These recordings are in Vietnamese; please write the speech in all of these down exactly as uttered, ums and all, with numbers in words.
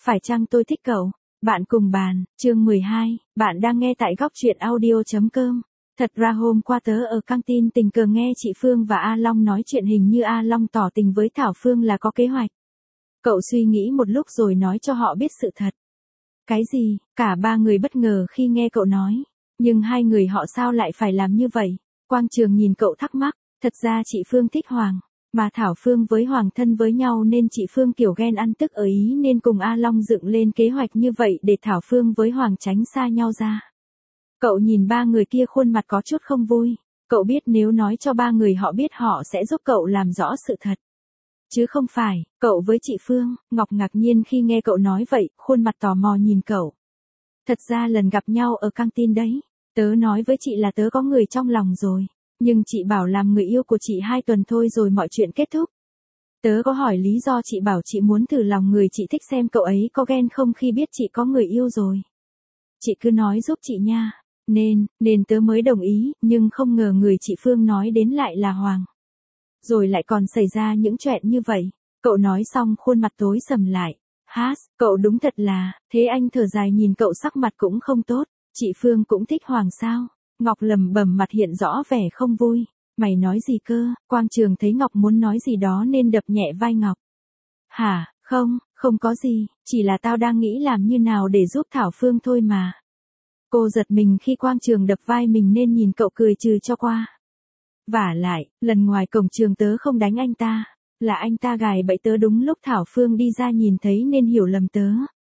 Phải chăng tôi thích cậu? Bạn cùng bàn, chương mười hai, bạn đang nghe tại góc truyện audio.com. Thật ra hôm qua tớ ở căng tin tình cờ nghe chị Phương và A Long nói chuyện, hình như A Long tỏ tình với Thảo Phương là có kế hoạch. Cậu suy nghĩ một lúc rồi nói cho họ biết sự thật. Cái gì? Cả ba người bất ngờ khi nghe cậu nói. Nhưng hai người họ sao lại phải làm như vậy? Quang Trường nhìn cậu thắc mắc. Thật ra chị Phương thích Hoàng. Mà Thảo Phương với Hoàng thân với nhau nên chị Phương kiểu ghen ăn tức ở ý nên cùng A Long dựng lên kế hoạch như vậy để Thảo Phương với Hoàng tránh xa nhau ra. Cậu nhìn ba người kia khuôn mặt có chút không vui. Cậu biết nếu nói cho ba người họ biết họ sẽ giúp cậu làm rõ sự thật. Chứ không phải, cậu với chị Phương. Ngọc ngạc nhiên khi nghe cậu nói vậy, khuôn mặt tò mò nhìn cậu. Thật ra lần gặp nhau ở căng tin đấy, tớ nói với chị là tớ có người trong lòng rồi. Nhưng chị bảo làm người yêu của chị hai tuần thôi rồi mọi chuyện kết thúc. Tớ có hỏi lý do, chị bảo chị muốn thử lòng người chị thích xem cậu ấy có ghen không khi biết chị có người yêu rồi. Chị cứ nói giúp chị nha. Nên, nên tớ mới đồng ý, nhưng không ngờ người chị Phương nói đến lại là Hoàng. Rồi lại còn xảy ra những chuyện như vậy. Cậu nói xong khuôn mặt tối sầm lại. Hát, cậu đúng thật là, thế anh thở dài nhìn cậu sắc mặt cũng không tốt. Chị Phương cũng thích Hoàng sao? Ngọc lầm bầm mặt hiện rõ vẻ không vui. Mày nói gì cơ? Quang Trường thấy Ngọc muốn nói gì đó nên đập nhẹ vai Ngọc. Hả, không, không có gì, chỉ là tao đang nghĩ làm như nào để giúp Thảo Phương thôi mà. Cô giật mình khi Quang Trường đập vai mình nên nhìn cậu cười trừ cho qua. Vả lại, lần ngoài cổng trường tớ không đánh anh ta, là anh ta gài bẫy tớ đúng lúc Thảo Phương đi ra nhìn thấy nên hiểu lầm tớ.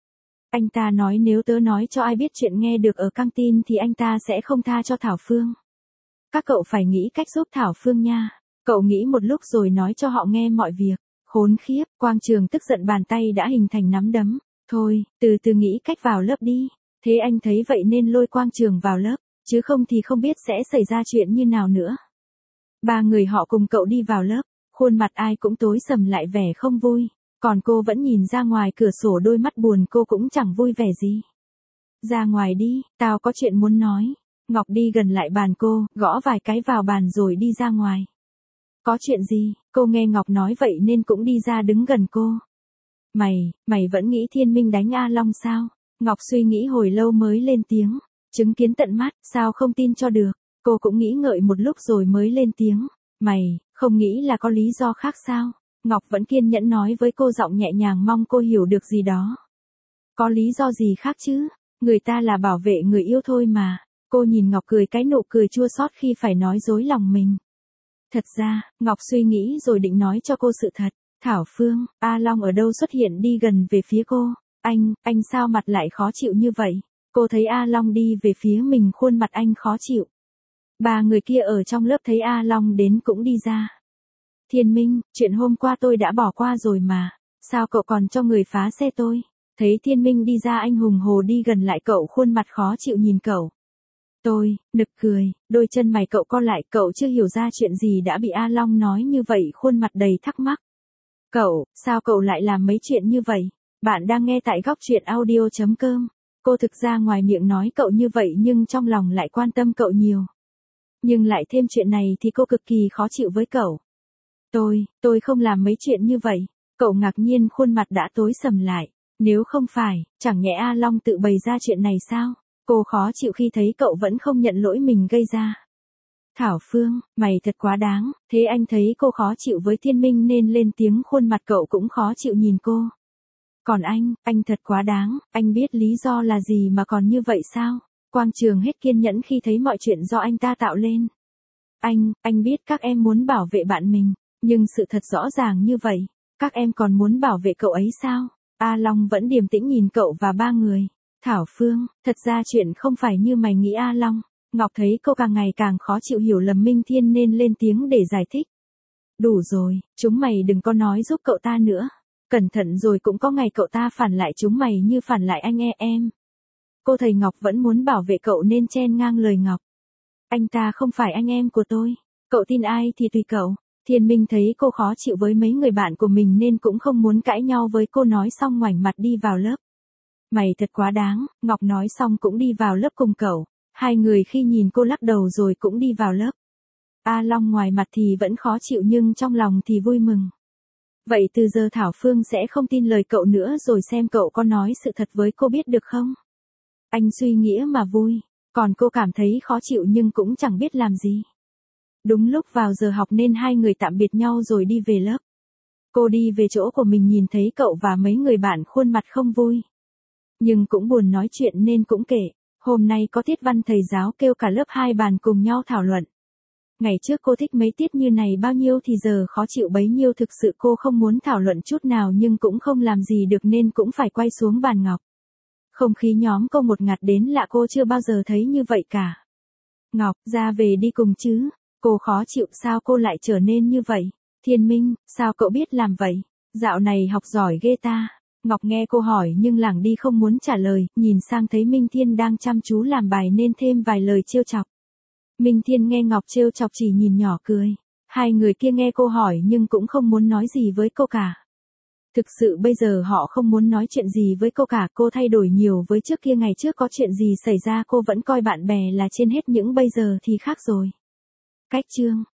Anh ta nói nếu tớ nói cho ai biết chuyện nghe được ở căng tin thì anh ta sẽ không tha cho Thảo Phương. Các cậu phải nghĩ cách giúp Thảo Phương nha. Cậu nghĩ một lúc rồi nói cho họ nghe mọi việc. Khốn khiếp, Quang Trường tức giận bàn tay đã hình thành nắm đấm. Thôi, từ từ nghĩ cách vào lớp đi. Thế anh thấy vậy nên lôi Quang Trường vào lớp, chứ không thì không biết sẽ xảy ra chuyện như nào nữa. Ba người họ cùng cậu đi vào lớp, khuôn mặt ai cũng tối sầm lại vẻ không vui. Còn cô vẫn nhìn ra ngoài cửa sổ đôi mắt buồn, cô cũng chẳng vui vẻ gì. Ra ngoài đi, tao có chuyện muốn nói. Ngọc đi gần lại bàn cô, gõ vài cái vào bàn rồi đi ra ngoài. Có chuyện gì? Cô nghe Ngọc nói vậy nên cũng đi ra đứng gần cô. Mày, mày vẫn nghĩ Thiên Minh đánh A Long sao? Ngọc suy nghĩ hồi lâu mới lên tiếng. Chứng kiến tận mắt, sao không tin cho được? Cô cũng nghĩ ngợi một lúc rồi mới lên tiếng. Mày, không nghĩ là có lý do khác sao? Ngọc vẫn kiên nhẫn nói với cô, giọng nhẹ nhàng mong cô hiểu được gì đó. Có lý do gì khác chứ? Người ta là bảo vệ người yêu thôi mà. Cô nhìn Ngọc cười cái nụ cười chua xót khi phải nói dối lòng mình. Thật ra, Ngọc suy nghĩ rồi định nói cho cô sự thật. Thảo Phương, A Long ở đâu xuất hiện đi gần về phía cô. Anh, anh sao mặt lại khó chịu như vậy? Cô thấy A Long đi về phía mình, khuôn mặt anh khó chịu. Ba người kia ở trong lớp thấy A Long đến cũng đi ra. Thiên Minh, chuyện hôm qua tôi đã bỏ qua rồi mà. Sao cậu còn cho người phá xe tôi? Thấy Thiên Minh đi ra, anh hùng hồ đi gần lại cậu, khuôn mặt khó chịu nhìn cậu. Tôi, nực cười, đôi chân mày cậu co lại, cậu chưa hiểu ra chuyện gì đã bị A Long nói như vậy, khuôn mặt đầy thắc mắc. Cậu, sao cậu lại làm mấy chuyện như vậy? Bạn đang nghe tại góc truyện audio.com. Cô thực ra ngoài miệng nói cậu như vậy nhưng trong lòng lại quan tâm cậu nhiều. Nhưng lại thêm chuyện này thì cô cực kỳ khó chịu với cậu. Tôi, tôi không làm mấy chuyện như vậy. Cậu ngạc nhiên, khuôn mặt đã tối sầm lại. Nếu không phải, chẳng nhẽ A Long tự bày ra chuyện này sao? Cô khó chịu khi thấy cậu vẫn không nhận lỗi mình gây ra. Thảo Phương, mày thật quá đáng. Thế anh thấy cô khó chịu với Thiên Minh nên lên tiếng, khuôn mặt cậu cũng khó chịu nhìn cô. Còn anh, anh thật quá đáng. Anh biết lý do là gì mà còn như vậy sao? Quang Trường hết kiên nhẫn khi thấy mọi chuyện do anh ta tạo lên. Anh, anh biết các em muốn bảo vệ bạn mình, nhưng sự thật rõ ràng như vậy. Các em còn muốn bảo vệ cậu ấy sao? A Long vẫn điềm tĩnh nhìn cậu và ba người. Thảo Phương, thật ra chuyện không phải như mày nghĩ A Long. Ngọc thấy cô càng ngày càng khó chịu hiểu lầm Minh Thiên nên lên tiếng để giải thích. Đủ rồi, chúng mày đừng có nói giúp cậu ta nữa. Cẩn thận rồi cũng có ngày cậu ta phản lại chúng mày như phản lại anh e em. Cô thầy Ngọc vẫn muốn bảo vệ cậu nên chen ngang lời Ngọc. Anh ta không phải anh em của tôi. Cậu tin ai thì tùy cậu. Thiên Minh thấy cô khó chịu với mấy người bạn của mình nên cũng không muốn cãi nhau với cô, nói xong ngoảnh mặt đi vào lớp. Mày thật quá đáng, Ngọc nói xong cũng đi vào lớp cùng cậu. Hai người khi nhìn cô lắc đầu rồi cũng đi vào lớp. A Long ngoài mặt thì vẫn khó chịu nhưng trong lòng thì vui mừng. Vậy từ giờ Thảo Phương sẽ không tin lời cậu nữa rồi xem cậu có nói sự thật với cô biết được không? Anh suy nghĩ mà vui, còn cô cảm thấy khó chịu nhưng cũng chẳng biết làm gì. Đúng lúc vào giờ học nên hai người tạm biệt nhau rồi đi về lớp. Cô đi về chỗ của mình nhìn thấy cậu và mấy người bạn khuôn mặt không vui. Nhưng cũng buồn nói chuyện nên cũng kể, hôm nay có tiết văn thầy giáo kêu cả lớp hai bàn cùng nhau thảo luận. Ngày trước cô thích mấy tiết như này bao nhiêu thì giờ khó chịu bấy nhiêu, thực sự cô không muốn thảo luận chút nào nhưng cũng không làm gì được nên cũng phải quay xuống bàn Ngọc. Không khí nhóm cô một ngạt đến lạ, cô chưa bao giờ thấy như vậy cả. Ngọc, ra về đi cùng chứ. Cô khó chịu, sao cô lại trở nên như vậy? Thiên Minh, sao cậu biết làm vậy? Dạo này học giỏi ghê ta. Ngọc nghe cô hỏi nhưng lảng đi không muốn trả lời, nhìn sang thấy Minh Thiên đang chăm chú làm bài nên thêm vài lời trêu chọc. Minh Thiên nghe Ngọc trêu chọc chỉ nhìn nhỏ cười. Hai người kia nghe cô hỏi nhưng cũng không muốn nói gì với cô cả. Thực sự bây giờ họ không muốn nói chuyện gì với cô cả, cô thay đổi nhiều với trước kia, ngày trước có chuyện gì xảy ra cô vẫn coi bạn bè là trên hết nhưng bây giờ thì khác rồi. Cách chương